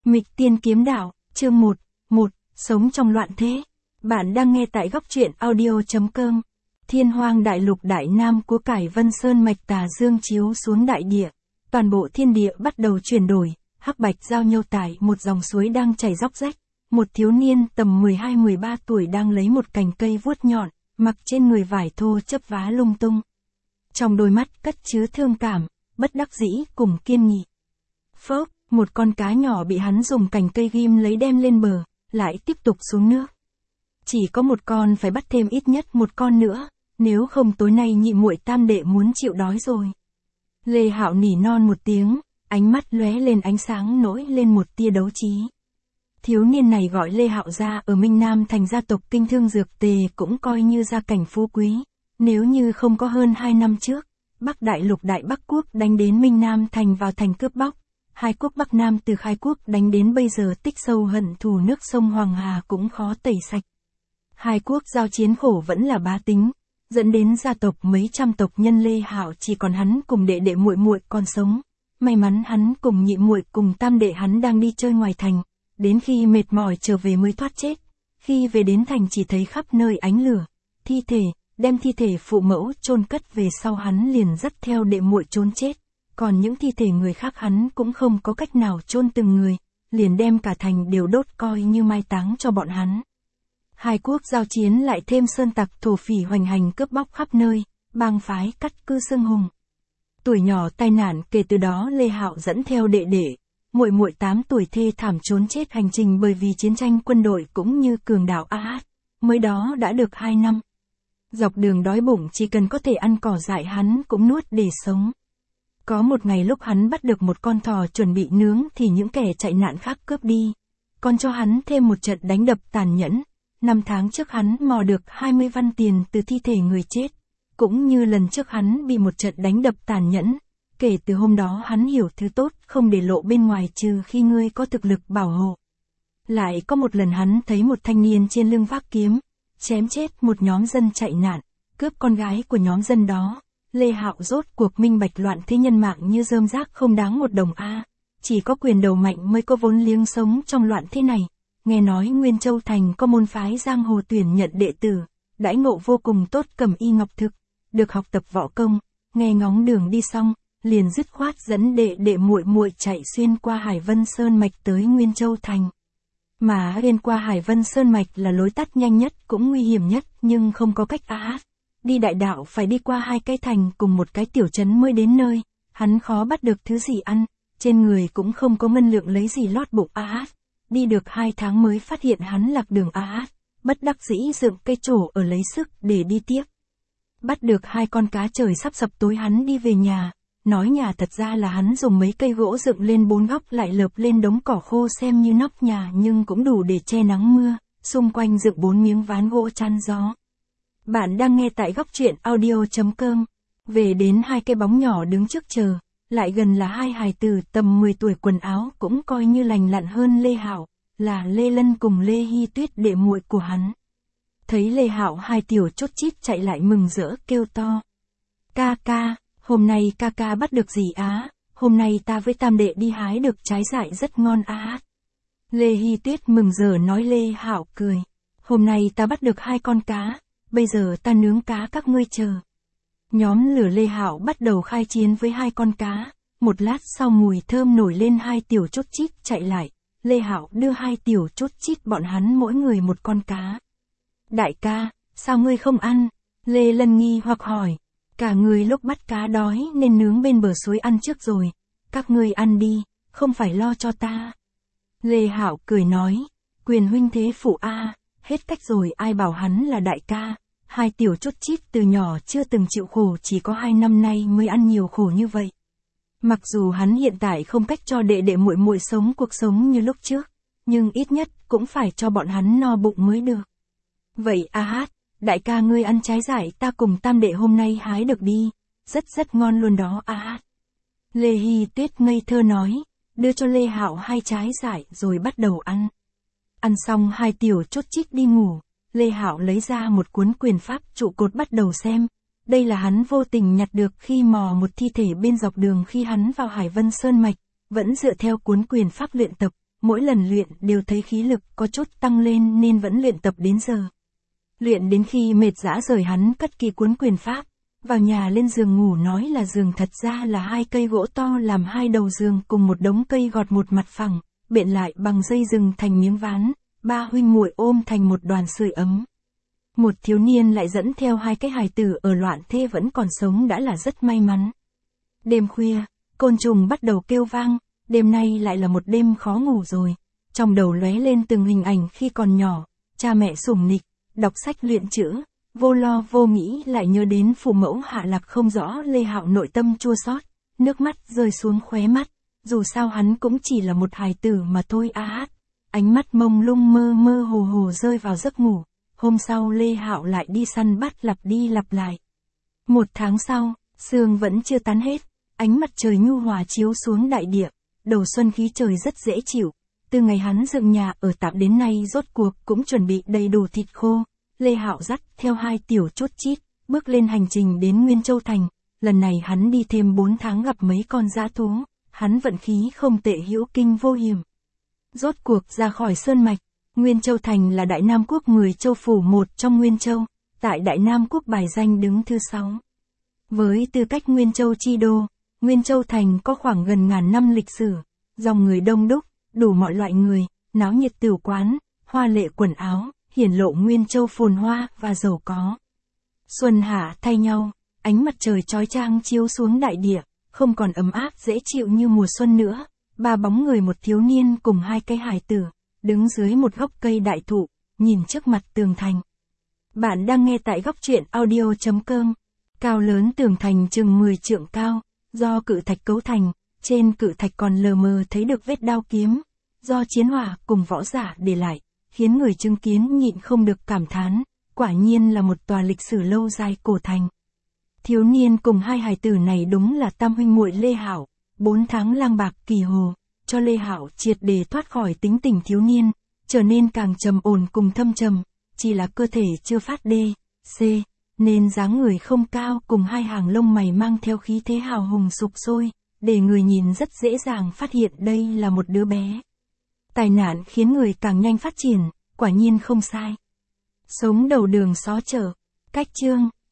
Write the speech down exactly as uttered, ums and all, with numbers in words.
Mịch Tiên Kiếm Đạo, chương một, một, Sống trong loạn thế. Bạn đang nghe tại góc truyện audio chấm com. Thiên hoang đại lục đại nam của cải Vân Sơn mạch tà dương chiếu xuống đại địa. Toàn bộ thiên địa bắt đầu chuyển đổi, hắc bạch giao nhau tại một dòng suối đang chảy róc rách. Một thiếu niên tầm mười hai mười ba tuổi đang lấy một cành cây vuốt nhọn, mặc trên người vải thô chấp vá lung tung. Trong đôi mắt cất chứa thương cảm, bất đắc dĩ cùng kiên nghị. Phốc, một con cá nhỏ bị hắn dùng cành cây ghim lấy đem lên bờ, lại tiếp tục xuống nước. Chỉ có một con, phải bắt thêm ít nhất một con nữa, nếu không tối nay nhị muội tam đệ muốn chịu đói rồi. Lê Hạo nỉ non một tiếng, ánh mắt lóe lên ánh sáng nổi lên một tia đấu trí. Thiếu niên này gọi Lê Hạo ra ở Minh Nam thành gia tộc kinh thương dược tề cũng coi như gia cảnh phú quý. Nếu như không có hơn hai năm trước, Bắc Đại Lục Đại Bắc Quốc đánh đến Minh Nam thành vào thành cướp bóc. Hai quốc Bắc Nam từ khai quốc đánh đến bây giờ tích sâu hận thù nước sông Hoàng Hà cũng khó tẩy sạch. Hai quốc giao chiến khổ vẫn là bá tính, dẫn đến gia tộc mấy trăm tộc nhân Lê Hạo chỉ còn hắn cùng đệ đệ muội muội còn sống. May mắn hắn cùng nhị muội cùng tam đệ hắn đang đi chơi ngoài thành, đến khi mệt mỏi trở về mới thoát chết. Khi về đến thành chỉ thấy khắp nơi ánh lửa, thi thể, đem thi thể phụ mẫu chôn cất về sau hắn liền dắt theo đệ muội trốn chết. Còn những thi thể người khác hắn cũng không có cách nào chôn từng người, liền đem cả thành đều đốt coi như mai táng cho bọn hắn. Hai quốc giao chiến lại thêm sơn tặc thổ phỉ hoành hành cướp bóc khắp nơi, bang phái cắt cư xương hùng. Tuổi nhỏ tai nạn, kể từ đó Lê Hạo dẫn theo đệ đệ, muội muội tám tuổi thê thảm trốn chết hành trình bởi vì chiến tranh quân đội cũng như cường đảo a hát, mới đó đã được hai năm. Dọc đường đói bụng chỉ cần có thể ăn cỏ dại hắn cũng nuốt để sống. Có một ngày lúc hắn bắt được một con thỏ chuẩn bị nướng thì những kẻ chạy nạn khác cướp đi. Còn cho hắn thêm một trận đánh đập tàn nhẫn. Năm tháng trước hắn mò được hai mươi văn tiền từ thi thể người chết. Cũng như lần trước hắn bị một trận đánh đập tàn nhẫn. Kể từ hôm đó hắn hiểu thứ tốt không để lộ bên ngoài trừ khi ngươi có thực lực bảo hộ. Lại có một lần hắn thấy một thanh niên trên lưng vác kiếm, chém chết một nhóm dân chạy nạn, cướp con gái của nhóm dân đó. Lê Hạo rốt cuộc minh bạch loạn thế nhân mạng như rơm rác không đáng một đồng a, chỉ có quyền đầu mạnh mới có vốn liếng sống trong loạn thế này. Nghe nói Nguyên Châu thành có môn phái giang hồ tuyển nhận đệ tử, đãi ngộ vô cùng tốt, cẩm y ngọc thực, được học tập võ công. Nghe ngóng đường đi xong, liền dứt khoát dẫn đệ đệ muội muội chạy xuyên qua Hải Vân Sơn mạch tới Nguyên Châu thành. Mà xuyên qua Hải Vân Sơn mạch là lối tắt nhanh nhất cũng nguy hiểm nhất, nhưng không có cách a hát. Đi đại đạo phải đi qua hai cái thành cùng một cái tiểu trấn mới đến nơi, hắn khó bắt được thứ gì ăn, trên người cũng không có ngân lượng lấy gì lót bụng a hát. Đi được hai tháng mới phát hiện hắn lạc đường a hát, bất đắc dĩ dựng cây trổ ở lấy sức để đi tiếp. Bắt được hai con cá trời sắp sập tối hắn đi về nhà, nói nhà thật ra là hắn dùng mấy cây gỗ dựng lên bốn góc lại lợp lên đống cỏ khô xem như nóc nhà nhưng cũng đủ để che nắng mưa, xung quanh dựng bốn miếng ván gỗ chắn gió. Bạn đang nghe tại góc truyện audio chấm com. Về đến hai cái bóng nhỏ đứng trước chờ, lại gần là hai hài tử tầm mười tuổi, quần áo cũng coi như lành lặn hơn Lê Hạo, là Lê Lân cùng Lê Hy Tuyết đệ muội của hắn. Thấy Lê Hạo hai tiểu chốt chít chạy lại mừng rỡ kêu to. Ca ca, hôm nay ca ca bắt được gì á, hôm nay ta với tam đệ đi hái được trái dại rất ngon á. Lê Hy Tuyết mừng rỡ nói. Lê Hạo cười. Hôm nay ta bắt được hai con cá. Bây giờ ta nướng cá các ngươi chờ. Nhóm lửa Lê Hạo bắt đầu khai chiến với hai con cá. Một lát sau mùi thơm nổi lên, hai tiểu chốt chít chạy lại. Lê Hạo đưa hai tiểu chốt chít bọn hắn mỗi người một con cá. Đại ca, sao ngươi không ăn? Lê Lân nghi hoặc hỏi. Cả người lúc bắt cá đói nên nướng bên bờ suối ăn trước rồi. Các ngươi ăn đi, không phải lo cho ta. Lê Hạo cười nói. Quyền huynh thế phụ a. Hết cách rồi, ai bảo hắn là đại ca. Hai tiểu chốt chít từ nhỏ chưa từng chịu khổ, chỉ có hai năm nay mới ăn nhiều khổ như vậy. Mặc dù hắn hiện tại không cách cho đệ đệ muội muội sống cuộc sống như lúc trước, nhưng ít nhất cũng phải cho bọn hắn no bụng mới được. Vậy a hát, đại ca ngươi ăn trái dại ta cùng tam đệ hôm nay hái được đi, rất rất ngon luôn đó a hát. Lê Hy Tuyết ngây thơ nói, đưa cho Lê Hạo hai trái dại rồi bắt đầu ăn. Ăn xong hai tiểu chốt chít đi ngủ, Lê Hạo lấy ra một cuốn quyền pháp trụ cột bắt đầu xem. Đây là hắn vô tình nhặt được khi mò một thi thể bên dọc đường khi hắn vào Hải Vân Sơn mạch, vẫn dựa theo cuốn quyền pháp luyện tập, mỗi lần luyện đều thấy khí lực có chút tăng lên nên vẫn luyện tập đến giờ. Luyện đến khi mệt rã rời hắn cất kỳ cuốn quyền pháp, vào nhà lên giường ngủ, nói là giường thật ra là hai cây gỗ to làm hai đầu giường cùng một đống cây gọt một mặt phẳng, bện lại bằng dây rừng thành miếng ván, ba huynh muội ôm thành một đoàn sưởi ấm. Một thiếu niên lại dẫn theo hai cái hài tử ở loạn thế vẫn còn sống đã là rất may mắn. Đêm khuya, côn trùng bắt đầu kêu vang, đêm nay lại là một đêm khó ngủ rồi. Trong đầu lóe lên từng hình ảnh khi còn nhỏ, cha mẹ sủng nịch, đọc sách luyện chữ, vô lo vô nghĩ lại nhớ đến phụ mẫu hạ lạc không rõ. Lê Hạo nội tâm chua xót, nước mắt rơi xuống khóe mắt, dù sao hắn cũng chỉ là một hài tử mà thôi a hát. Ánh mắt mông lung mơ mơ hồ hồ rơi vào giấc ngủ. Hôm sau Lê Hạo lại đi săn bắt lặp đi lặp lại. Một tháng sau, sương vẫn chưa tán hết, ánh mặt trời nhu hòa chiếu xuống đại địa, đầu xuân khí trời rất dễ chịu. Từ ngày hắn dựng nhà ở tạm đến nay rốt cuộc cũng chuẩn bị đầy đủ thịt khô. Lê Hạo dắt theo hai tiểu chốt chít, bước lên hành trình đến Nguyên Châu Thành. Lần này hắn đi thêm bốn tháng gặp mấy con dã thú, hắn vận khí không tệ, hữu kinh vô hiểm. Rốt cuộc ra khỏi sơn mạch, Nguyên Châu Thành là Đại Nam Quốc mười châu phủ một trong Nguyên Châu, tại Đại Nam Quốc bài danh đứng thứ sáu. Với tư cách Nguyên Châu chi đô, Nguyên Châu Thành có khoảng gần ngàn năm lịch sử, dòng người đông đúc, đủ mọi loại người, náo nhiệt tửu quán, hoa lệ quần áo, hiển lộ Nguyên Châu phồn hoa và giàu có. Xuân hạ thay nhau, ánh mặt trời chói chang chiếu xuống đại địa, không còn ấm áp dễ chịu như mùa xuân nữa. Ba bóng người, một thiếu niên cùng hai cái hài tử, đứng dưới một gốc cây đại thụ, nhìn trước mặt tường thành. Bạn đang nghe tại góc truyện audio chấm com. Cao lớn tường thành chừng mười trượng cao, do cự thạch cấu thành, trên cự thạch còn lờ mờ thấy được vết đao kiếm, do chiến hỏa cùng võ giả để lại, khiến người chứng kiến nhịn không được cảm thán, quả nhiên là một tòa lịch sử lâu dài cổ thành. Thiếu niên cùng hai hài tử này đúng là tam huynh muội Lê Hạo. Bốn tháng lang bạc kỳ hồ, cho Lê Hạo triệt để thoát khỏi tính tình thiếu niên, trở nên càng trầm ổn cùng thâm trầm, chỉ là cơ thể chưa phát đê, c, nên dáng người không cao cùng hai hàng lông mày mang theo khí thế hào hùng sục sôi, để người nhìn rất dễ dàng phát hiện đây là một đứa bé. Tai nạn khiến người càng nhanh phát triển, quả nhiên không sai. Sống đầu đường xó chợ, cách chương.